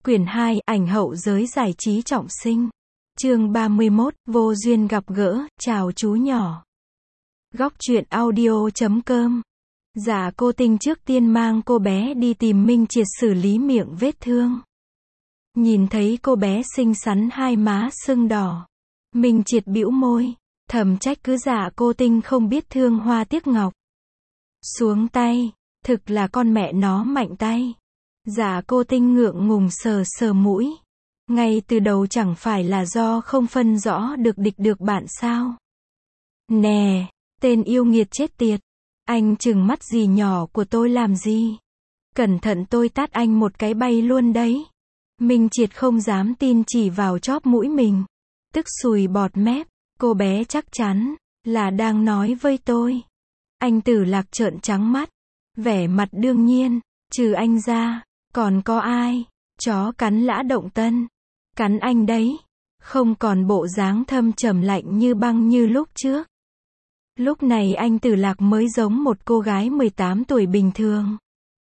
Quyển 2, ảnh hậu giới giải trí trọng sinh. Chương 31, vô duyên gặp gỡ, chào chú nhỏ. Góc truyện audio.com. Dạ cô Tinh trước tiên mang cô bé đi tìm Minh Triệt xử lý miệng vết thương. Nhìn thấy cô bé xinh xắn hai má sưng đỏ. Minh Triệt bĩu môi, thầm trách cứ dạ cô Tinh không biết thương hoa tiếc ngọc. Xuống tay, thực là con mẹ nó mạnh tay. Dạ cô Tinh ngượng ngùng sờ sờ mũi. Ngay từ đầu chẳng phải là do không phân rõ được địch được bạn sao? Nè, tên yêu nghiệt chết tiệt. Anh trừng mắt gì nhỏ của tôi làm gì? Cẩn thận tôi tát anh một cái bay luôn đấy. Minh Triệt không dám tin chỉ vào chóp mũi mình. Tức sùi bọt mép. Cô bé chắc chắn là đang nói với tôi. Anh Tử Lạc trợn trắng mắt. Vẻ mặt đương nhiên, trừ anh ra, còn có ai? Chó cắn Lã Động Tân. Cắn anh đấy. Không còn bộ dáng thâm trầm lạnh như băng như lúc trước. Lúc này anh Tử Lạc mới giống một cô gái 18 tuổi bình thường.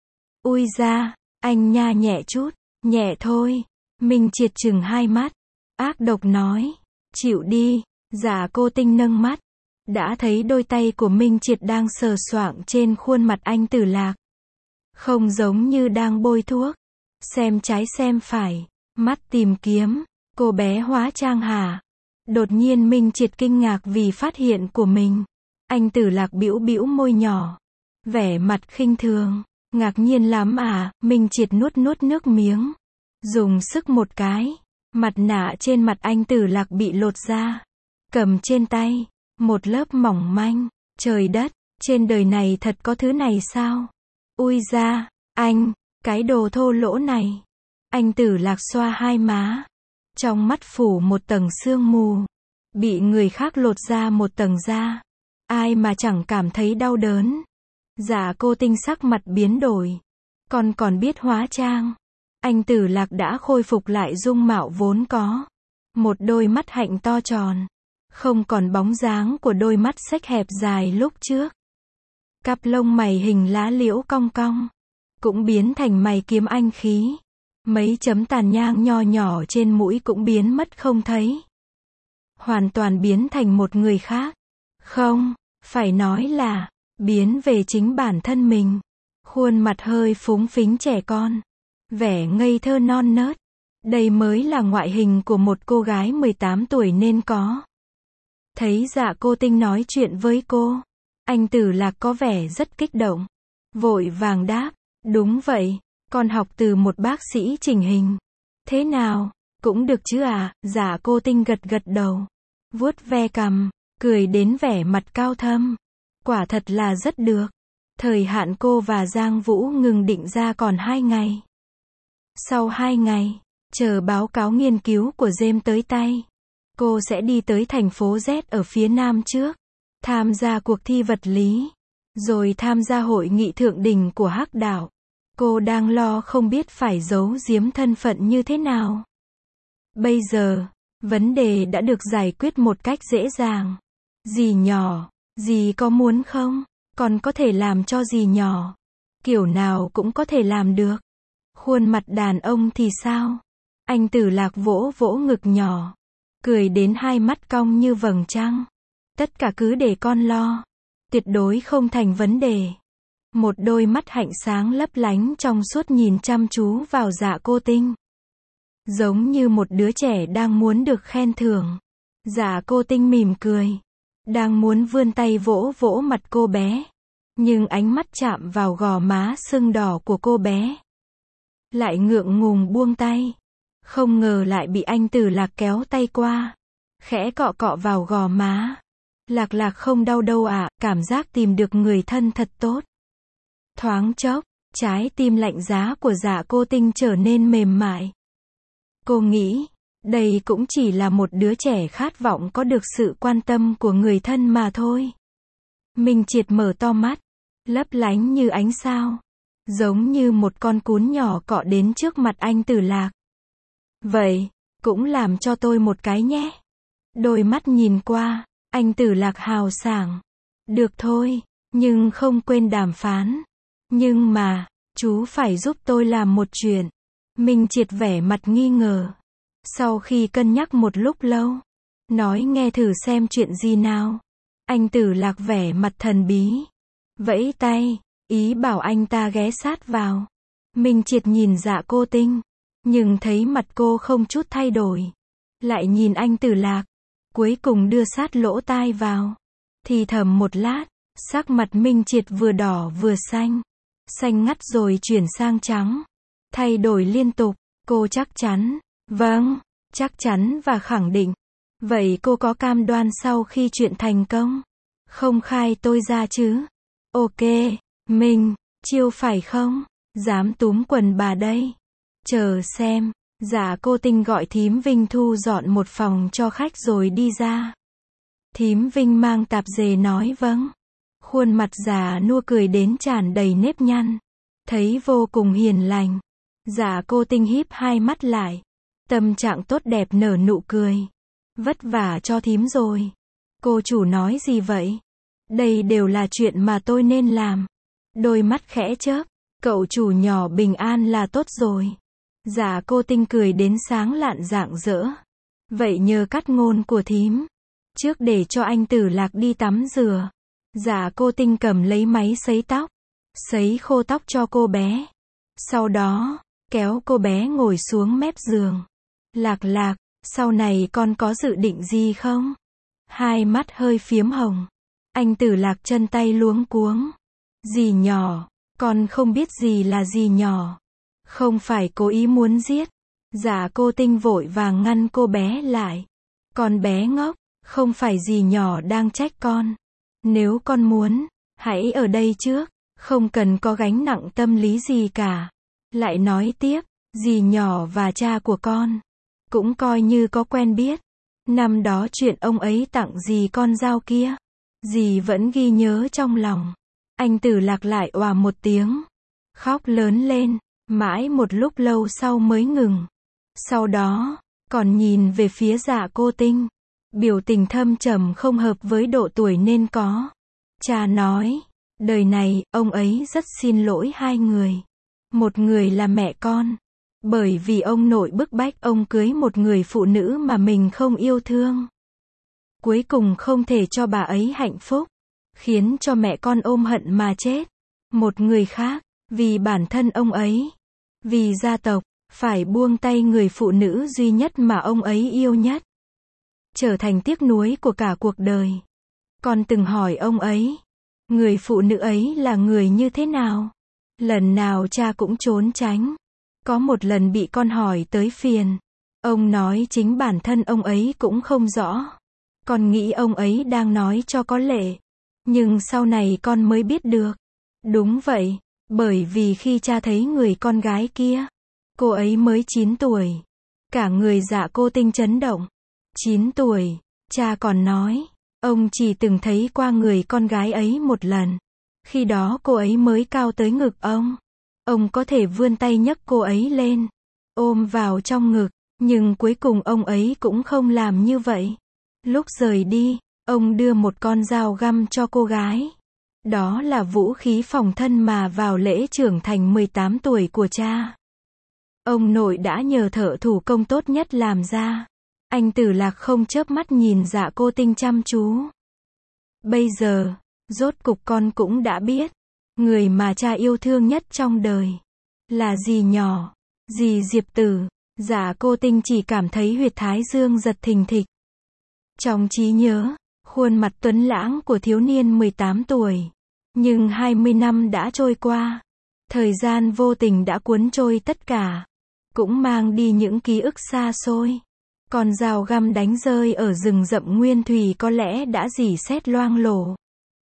Ui da, anh nha nhẹ chút, nhẹ thôi. Minh Triệt chừng hai mắt. Ác độc nói. Chịu đi. Dạ cô Tinh nâng mắt. Đã thấy đôi tay của Minh Triệt đang sờ soạng trên khuôn mặt anh Tử Lạc. Không giống như đang bôi thuốc. Xem trái xem phải. Mắt tìm kiếm. Cô bé hóa trang hả? Đột nhiên Minh Triệt kinh ngạc vì phát hiện của mình. Anh Tử Lạc bĩu bĩu môi nhỏ. Vẻ mặt khinh thường. Ngạc nhiên lắm à? Minh Triệt nuốt nuốt nước miếng. Dùng sức một cái. Mặt nạ trên mặt anh Tử Lạc bị lột ra. Cầm trên tay. Một lớp mỏng manh. Trời đất, trên đời này thật có thứ này sao? Ui da, anh, cái đồ thô lỗ này. Anh Tử Lạc xoa hai má. Trong mắt phủ một tầng sương mù. Bị người khác lột ra một tầng da. Ai mà chẳng cảm thấy đau đớn. Dạ cô Tinh sắc mặt biến đổi. Còn biết hóa trang. Anh Tử Lạc đã khôi phục lại dung mạo vốn có. Một đôi mắt hạnh to tròn. Không còn bóng dáng của đôi mắt xếch hẹp dài lúc trước. Cặp lông mày hình lá liễu cong cong. Cũng biến thành mày kiếm anh khí. Mấy chấm tàn nhang nho nhỏ trên mũi cũng biến mất không thấy. Hoàn toàn biến thành một người khác. Không, phải nói là, biến về chính bản thân mình. Khuôn mặt hơi phúng phính trẻ con. Vẻ ngây thơ non nớt. Đây mới là ngoại hình của một cô gái 18 tuổi nên có. Thấy dạ cô Tinh nói chuyện với cô. Anh Tử Lạc có vẻ rất kích động. Vội vàng đáp. Đúng vậy, con học từ một bác sĩ chỉnh hình. Thế nào, cũng được chứ à? Dạ cô Tinh gật gật đầu. Vuốt ve cằm, cười đến vẻ mặt cao thâm. Quả thật là rất được. Thời hạn cô và Giang Vũ ngừng định ra còn 2 ngày. Sau 2 ngày, chờ báo cáo nghiên cứu của James tới tay. Cô sẽ đi tới thành phố Z ở phía Nam trước. Tham gia cuộc thi vật lý. Rồi tham gia hội nghị thượng đỉnh của Hắc Đạo. Cô đang lo không biết phải giấu giếm thân phận như thế nào. Bây giờ, vấn đề đã được giải quyết một cách dễ dàng. Dì nhỏ, dì có muốn không? Còn có thể làm cho dì nhỏ. Kiểu nào cũng có thể làm được. Khuôn mặt đàn ông thì sao? Anh Tử Lạc vỗ vỗ ngực nhỏ. Cười đến hai mắt cong như vầng trăng. Tất cả cứ để con lo. Tuyệt đối không thành vấn đề. Một đôi mắt hạnh sáng lấp lánh trong suốt nhìn chăm chú vào dạ cô Tinh. Giống như một đứa trẻ đang muốn được khen thưởng. Dạ cô Tinh mỉm cười. Đang muốn vươn tay vỗ vỗ mặt cô bé. Nhưng ánh mắt chạm vào gò má sưng đỏ của cô bé. Lại ngượng ngùng buông tay. Không ngờ lại bị anh Tử Lạc kéo tay qua. Khẽ cọ cọ vào gò má. Lạc Lạc không đau đâu ạ, cảm giác tìm được người thân thật tốt. Thoáng chốc, trái tim lạnh giá của dạ cô Tinh trở nên mềm mại. Cô nghĩ, đây cũng chỉ là một đứa trẻ khát vọng có được sự quan tâm của người thân mà thôi. Minh Triệt mở to mắt, lấp lánh như ánh sao. Giống như một con cún nhỏ cọ đến trước mặt anh Tử Lạc. Vậy, cũng làm cho tôi một cái nhé. Đôi mắt nhìn qua, anh Tử Lạc hào sảng. Được thôi, nhưng không quên đàm phán. Nhưng mà, chú phải giúp tôi làm một chuyện. Minh Triệt vẻ mặt nghi ngờ. Sau khi cân nhắc một lúc lâu, nói nghe thử xem chuyện gì nào. Anh Tử Lạc vẻ mặt thần bí, vẫy tay, ý bảo anh ta ghé sát vào. Minh Triệt nhìn Dạ Cô Tinh, nhưng thấy mặt cô không chút thay đổi. Lại nhìn anh Tử Lạc, cuối cùng đưa sát lỗ tai vào. Thì thầm một lát, sắc mặt Minh Triệt vừa đỏ vừa xanh. Xanh ngắt rồi chuyển sang trắng. Thay đổi liên tục, cô chắc chắn. Vâng, chắc chắn và khẳng định. Vậy cô có cam đoan sau khi chuyện thành công, không khai tôi ra chứ? Ok, mình, chiêu phải không? Dám túm quần bà đây. Chờ xem. Dạ Cô Tinh gọi thím Vinh thu dọn một phòng cho khách rồi đi ra. Thím Vinh mang tạp dề nói vâng. Khuôn mặt già nua cười đến tràn đầy nếp nhăn. Thấy vô cùng hiền lành. Dạ Cô Tinh híp hai mắt lại. Tâm trạng tốt đẹp nở nụ cười. Vất vả cho thím rồi. Cô chủ nói gì vậy? Đây đều là chuyện mà tôi nên làm. Đôi mắt khẽ chớp. Cậu chủ nhỏ bình an là tốt rồi. Dạ Cô Tinh cười đến sáng lạn rạng rỡ. Vậy nhờ cắt ngôn của thím. Trước để cho anh Tử Lạc đi tắm rửa. Dạ Cô Tinh cầm lấy máy sấy tóc. Sấy khô tóc cho cô bé. Sau đó, kéo cô bé ngồi xuống mép giường. Lạc Lạc, sau này con có dự định gì không? Hai mắt hơi phiếm hồng. Anh Tử Lạc chân tay luống cuống. Dì nhỏ, con không biết gì là dì nhỏ. Không phải cố ý muốn giết. Dạ Cô Tinh vội vàng ngăn cô bé lại. Con bé ngốc, không phải dì nhỏ đang trách con. Nếu con muốn, hãy ở đây trước, không cần có gánh nặng tâm lý gì cả. Lại nói tiếp, dì nhỏ và cha của con cũng coi như có quen biết. Năm đó chuyện ông ấy tặng dì con dao kia, dì vẫn ghi nhớ trong lòng. Anh Tử Lạc lại òa một tiếng, khóc lớn lên, mãi một lúc lâu sau mới ngừng. Sau đó, còn nhìn về phía Dạ Cô Tinh, biểu tình thâm trầm không hợp với độ tuổi nên có. Cha nói, đời này, ông ấy rất xin lỗi hai người. Một người là mẹ con, bởi vì ông nội bức bách ông cưới một người phụ nữ mà mình không yêu thương. Cuối cùng không thể cho bà ấy hạnh phúc, khiến cho mẹ con ôm hận mà chết. Một người khác, vì bản thân ông ấy, vì gia tộc, phải buông tay người phụ nữ duy nhất mà ông ấy yêu nhất. Trở thành tiếc nuối của cả cuộc đời. Con từng hỏi ông ấy, người phụ nữ ấy là người như thế nào? Lần nào cha cũng trốn tránh. Có một lần bị con hỏi tới phiền. Ông nói chính bản thân ông ấy cũng không rõ. Con nghĩ ông ấy đang nói cho có lệ. Nhưng sau này con mới biết được. Đúng vậy, bởi vì khi cha thấy người con gái kia, cô ấy mới 9 tuổi. Cả người Dạ Cô Tinh chấn động. 9 tuổi, cha còn nói, ông chỉ từng thấy qua người con gái ấy một lần. Khi đó cô ấy mới cao tới ngực ông. Ông có thể vươn tay nhấc cô ấy lên, ôm vào trong ngực, nhưng cuối cùng ông ấy cũng không làm như vậy. Lúc rời đi, ông đưa một con dao găm cho cô gái. Đó là vũ khí phòng thân mà vào lễ trưởng thành 18 tuổi của cha. Ông nội đã nhờ thợ thủ công tốt nhất làm ra. Anh Tử Lạc không chớp mắt nhìn Dạ Cô Tinh chăm chú. Bây giờ, rốt cục con cũng đã biết. Người mà cha yêu thương nhất trong đời là dì nhỏ, dì Diệp Tử. Dạ Cô Tinh chỉ cảm thấy huyệt thái dương giật thình thịch. Trong trí nhớ, khuôn mặt tuấn lãng của thiếu niên 18 tuổi. Nhưng 20 năm đã trôi qua. Thời gian vô tình đã cuốn trôi tất cả. Cũng mang đi những ký ức xa xôi. Con dao găm đánh rơi ở rừng rậm nguyên thủy có lẽ đã rỉ sét loang lổ.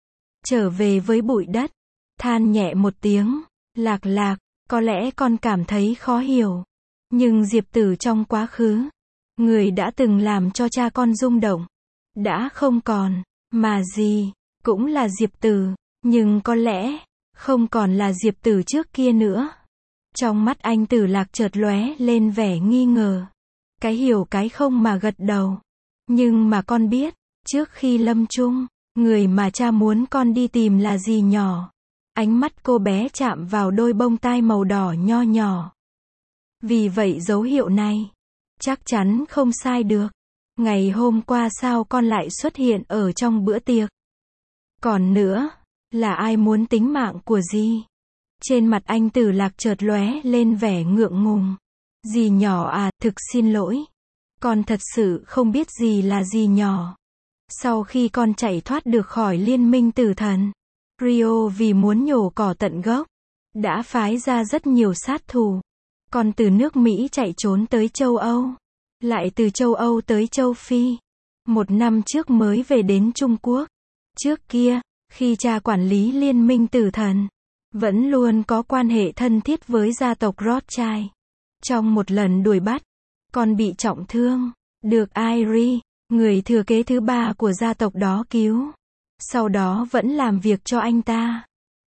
Trở về với bụi đất. Than nhẹ một tiếng. Lạc Lạc, có lẽ con cảm thấy khó hiểu. Nhưng Diệp Tử trong quá khứ, người đã từng làm cho cha con rung động, đã không còn. Mà gì, cũng là Diệp Tử. Nhưng có lẽ, không còn là Diệp Tử trước kia nữa. Trong mắt anh Tử Lạc chợt lóe lên vẻ nghi ngờ. Cái hiểu cái không mà gật đầu. Nhưng mà con biết, trước khi lâm chung, người mà cha muốn con đi tìm là dì nhỏ. Ánh mắt cô bé chạm vào đôi bông tai màu đỏ nho nhỏ. Vì vậy dấu hiệu này chắc chắn không sai được. Ngày hôm qua sao con lại xuất hiện ở trong bữa tiệc? Còn nữa, là ai muốn tính mạng của dì? Trên mặt anh Tử Lạc chợt lóe lên vẻ ngượng ngùng. Dì nhỏ à, thực xin lỗi. Con thật sự không biết gì là dì nhỏ. Sau khi con chạy thoát được khỏi liên minh tử thần, Rio vì muốn nhổ cỏ tận gốc, đã phái ra rất nhiều sát thủ. Con từ nước Mỹ chạy trốn tới châu Âu, lại từ châu Âu tới châu Phi. 1 năm trước mới về đến Trung Quốc. Trước kia, khi cha quản lý liên minh tử thần, vẫn luôn có quan hệ thân thiết với gia tộc Rothschild. Trong một lần đuổi bắt, con bị trọng thương, được Irie, người thừa kế thứ 3 của gia tộc đó cứu. Sau đó vẫn làm việc cho anh ta.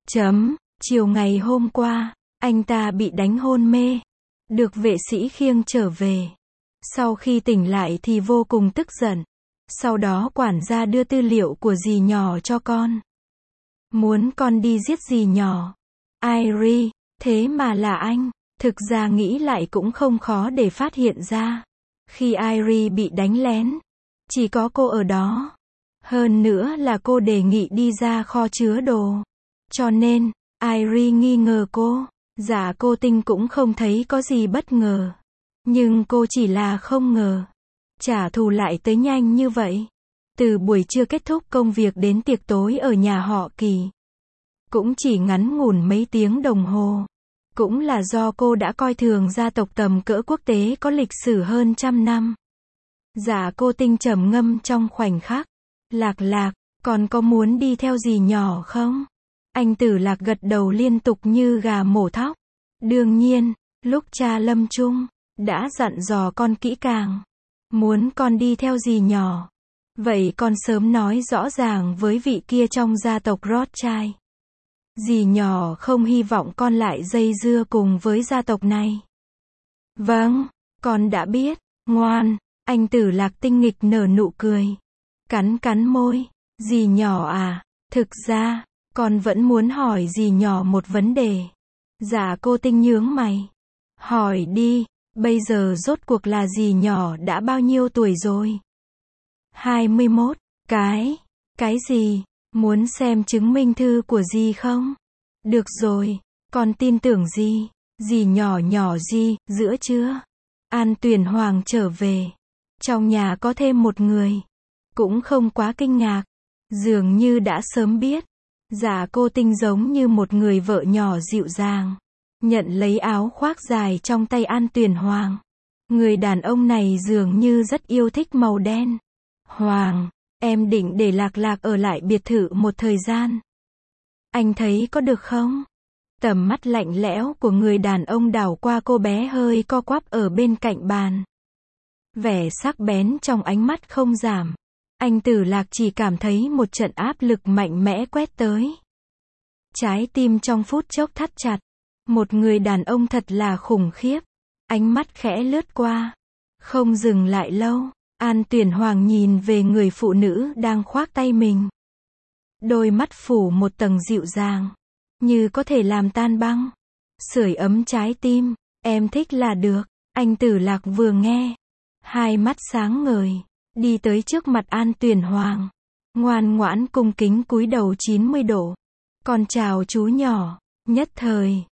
Chiều ngày hôm qua, anh ta bị đánh hôn mê, được vệ sĩ khiêng trở về. Sau khi tỉnh lại thì vô cùng tức giận. Sau đó quản gia đưa tư liệu của dì nhỏ cho con. Muốn con đi giết dì nhỏ. Irie, thế mà là anh. Thực ra nghĩ lại cũng không khó để phát hiện ra. Khi Irie bị đánh lén, chỉ có cô ở đó. Hơn nữa là cô đề nghị đi ra kho chứa đồ. Cho nên, Irie nghi ngờ cô. Dạ cô Tinh cũng không thấy có gì bất ngờ. Nhưng cô chỉ là không ngờ. Trả thù lại tới nhanh như vậy. Từ buổi trưa kết thúc công việc đến tiệc tối ở nhà họ Kỳ. Cũng chỉ ngắn ngủn mấy tiếng đồng hồ. Cũng là do cô đã coi thường gia tộc tầm cỡ quốc tế có lịch sử hơn 100 năm. Dạ cô Tinh trầm ngâm trong khoảnh khắc. Lạc, còn có muốn đi theo dì nhỏ không? Anh Tử Lạc gật đầu liên tục như gà mổ thóc. Đương nhiên, lúc cha lâm chung, đã dặn dò con kỹ càng. Muốn con đi theo dì nhỏ. Vậy con sớm nói rõ ràng với vị kia trong gia tộc Rothschild. Dì nhỏ không hy vọng con lại dây dưa cùng với gia tộc này. Vâng, con đã biết. Ngoan. Anh Tử Lạc tinh nghịch nở nụ cười. Cắn môi. Dì nhỏ à, thực ra, con vẫn muốn hỏi dì nhỏ một vấn đề. Dạ cô Tinh nhướng mày. Hỏi đi, bây giờ rốt cuộc là dì nhỏ đã bao nhiêu tuổi rồi? 21. Cái gì? Muốn xem chứng minh thư của dì không? Được rồi, con tin tưởng dì. Dì nhỏ dì, giữa trưa. An Tuyền Hoàng trở về. Trong nhà có thêm một người. Cũng không quá kinh ngạc. Dường như đã sớm biết. Dạ cô Tinh giống như một người vợ nhỏ dịu dàng. Nhận lấy áo khoác dài trong tay An Tuyền Hoàng. Người đàn ông này dường như rất yêu thích màu đen. Hoàng, em định để Lạc ở lại biệt thự một thời gian. Anh thấy có được không? Tầm mắt lạnh lẽo của người đàn ông đảo qua cô bé hơi co quắp ở bên cạnh bàn. Vẻ sắc bén trong ánh mắt không giảm. Anh Tử Lạc chỉ cảm thấy một trận áp lực mạnh mẽ quét tới. Trái tim trong phút chốc thắt chặt. Một người đàn ông thật là khủng khiếp. Ánh mắt khẽ lướt qua. Không dừng lại lâu. An Tuyền Hoàng nhìn về người phụ nữ đang khoác tay mình. Đôi mắt phủ một tầng dịu dàng. Như có thể làm tan băng. Sưởi ấm trái tim. Em thích là được. Anh Tử Lạc vừa nghe. Hai mắt sáng ngời. Đi tới trước mặt An Tuyền Hoàng. Ngoan ngoãn cung kính cúi đầu 90 độ. Con chào chú nhỏ. Nhất thời.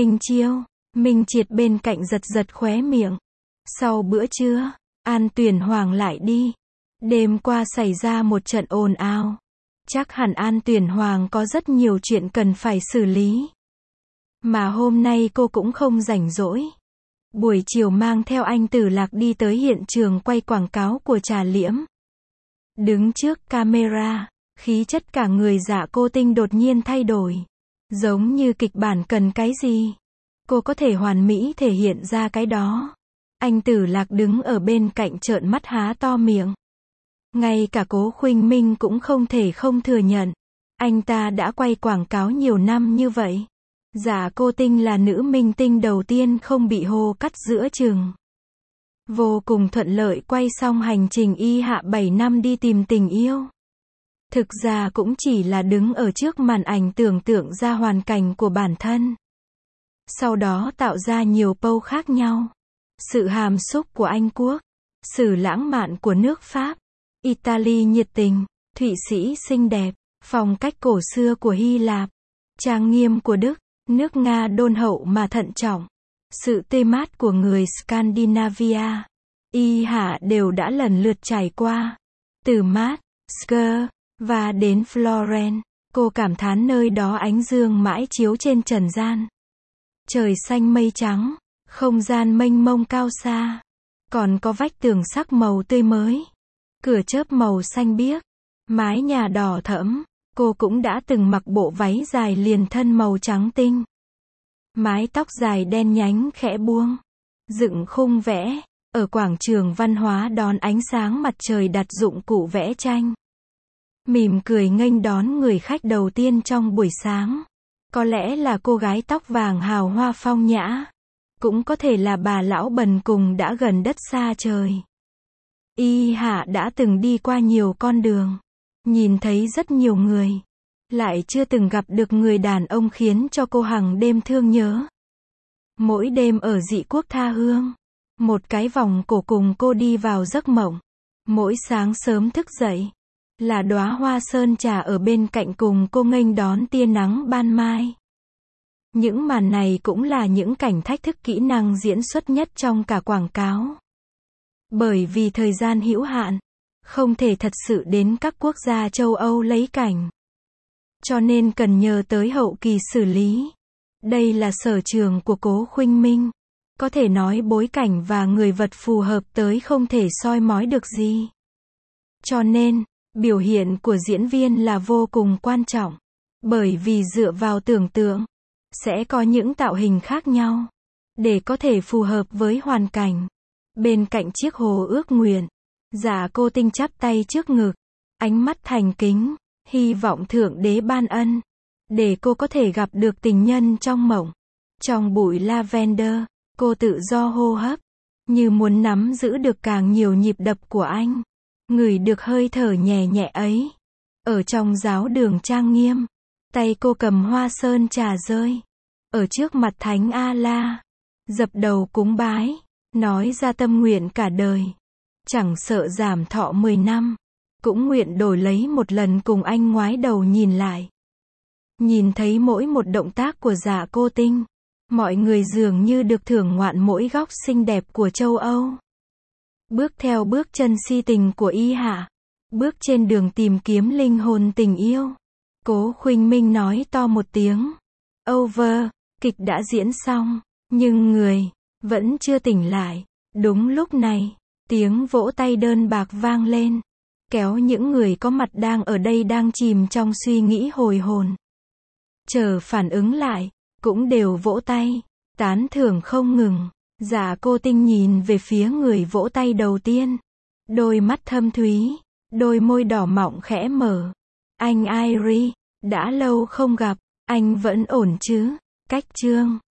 Minh Triệt bên cạnh giật khóe miệng. Sau bữa trưa, An Tuyền Hoàng lại đi. Đêm qua xảy ra một trận ồn ào. Chắc hẳn An Tuyền Hoàng có rất nhiều chuyện cần phải xử lý. Mà hôm nay cô cũng không rảnh rỗi. Buổi chiều mang theo anh Tử Lạc đi tới hiện trường quay quảng cáo của Trà Liễm. Đứng trước camera, khí chất cả người Dạ cô Tinh đột nhiên thay đổi. Giống như kịch bản cần cái gì, cô có thể hoàn mỹ thể hiện ra cái đó. Anh Tử Lạc đứng ở bên cạnh trợn mắt há to miệng. Ngay cả Cố Khuynh Minh cũng không thể không thừa nhận. Anh ta đã quay quảng cáo nhiều năm như vậy. Dạ cô Tinh là nữ minh tinh đầu tiên không bị hô cắt giữa chừng. Vô cùng thuận lợi quay xong hành trình y hạ 7 năm đi tìm tình yêu. Thực ra cũng chỉ là đứng ở trước màn ảnh tưởng tượng ra hoàn cảnh của bản thân. sau đó tạo ra nhiều pâu khác nhau. Sự hàm xúc của Anh Quốc, sự lãng mạn của nước Pháp, Italy nhiệt tình, Thụy Sĩ xinh đẹp, phong cách cổ xưa của Hy Lạp, trang nghiêm của Đức, nước Nga đôn hậu mà thận trọng, sự tươi mát của người Scandinavia. Y Hạ đều đã lần lượt trải qua. Từ Mát, Sker, và đến Florence, cô cảm thán nơi đó ánh dương mãi chiếu trên trần gian. Trời xanh mây trắng, không gian mênh mông cao xa. Còn có vách tường sắc màu tươi mới, cửa chớp màu xanh biếc, mái nhà đỏ thẫm. Cô cũng đã từng mặc bộ váy dài liền thân màu trắng tinh. Mái tóc dài đen nhánh khẽ buông, dựng khung vẽ, ở quảng trường văn hóa đón ánh sáng mặt trời đặt dụng cụ vẽ tranh. Mỉm cười nghênh đón người khách đầu tiên trong buổi sáng. Có lẽ là cô gái tóc vàng hào hoa phong nhã. Cũng có thể là bà lão bần cùng đã gần đất xa trời. Y Hạ đã từng đi qua nhiều con đường, nhìn thấy rất nhiều người, lại chưa từng gặp được người đàn ông khiến cho cô hàng đêm thương nhớ. Mỗi đêm ở dị quốc tha hương, một cái vòng cổ cùng cô đi vào giấc mộng. Mỗi sáng sớm thức dậy, là đóa hoa sơn trà ở bên cạnh cùng cô nghênh đón tia nắng ban mai. Những màn này cũng là những cảnh thách thức kỹ năng diễn xuất nhất trong cả quảng cáo. Bởi vì thời gian hữu hạn, không thể thật sự đến các quốc gia châu Âu lấy cảnh. Cho nên cần nhờ tới hậu kỳ xử lý. Đây là sở trường của Cố Khuynh Minh. Có thể nói bối cảnh và người vật phù hợp tới không thể soi mói được gì. Cho nên, biểu hiện của diễn viên là vô cùng quan trọng. Bởi vì dựa vào tưởng tượng, sẽ có những tạo hình khác nhau, để có thể phù hợp với hoàn cảnh. Bên cạnh chiếc hồ ước nguyện, Dạ Cô Tinh chắp tay trước ngực, ánh mắt thành kính, hy vọng Thượng Đế ban ân, để cô có thể gặp được tình nhân trong mộng. Trong bụi lavender, cô tự do hô hấp, như muốn nắm giữ được càng nhiều nhịp đập của anh, ngửi được hơi thở nhẹ nhẹ ấy. Ở trong giáo đường trang nghiêm, tay cô cầm hoa sơn trà rơi, ở trước mặt Thánh A-la, dập đầu cúng bái, nói ra tâm nguyện cả đời, chẳng sợ giảm thọ 10 năm, cũng nguyện đổi lấy một lần cùng anh ngoái đầu nhìn lại. Nhìn thấy mỗi một động tác của Dạ Cô Tinh, mọi người dường như được thưởng ngoạn mỗi góc xinh đẹp của châu Âu. Bước theo bước chân si tình của Y Hạ, bước trên đường tìm kiếm linh hồn tình yêu. Cố Khuynh Minh nói to một tiếng. Over, kịch đã diễn xong, nhưng người vẫn chưa tỉnh lại. Đúng lúc này, tiếng vỗ tay đơn bạc vang lên, kéo những người có mặt đang ở đây đang chìm trong suy nghĩ hồi hồn. Chờ phản ứng lại, cũng đều vỗ tay, tán thưởng không ngừng. Dạ Cô Tinh nhìn về phía người vỗ tay đầu tiên. Đôi mắt thâm thúy, đôi môi đỏ mọng khẽ mở. Anh Irie, đã lâu không gặp, anh vẫn ổn chứ? Cách chương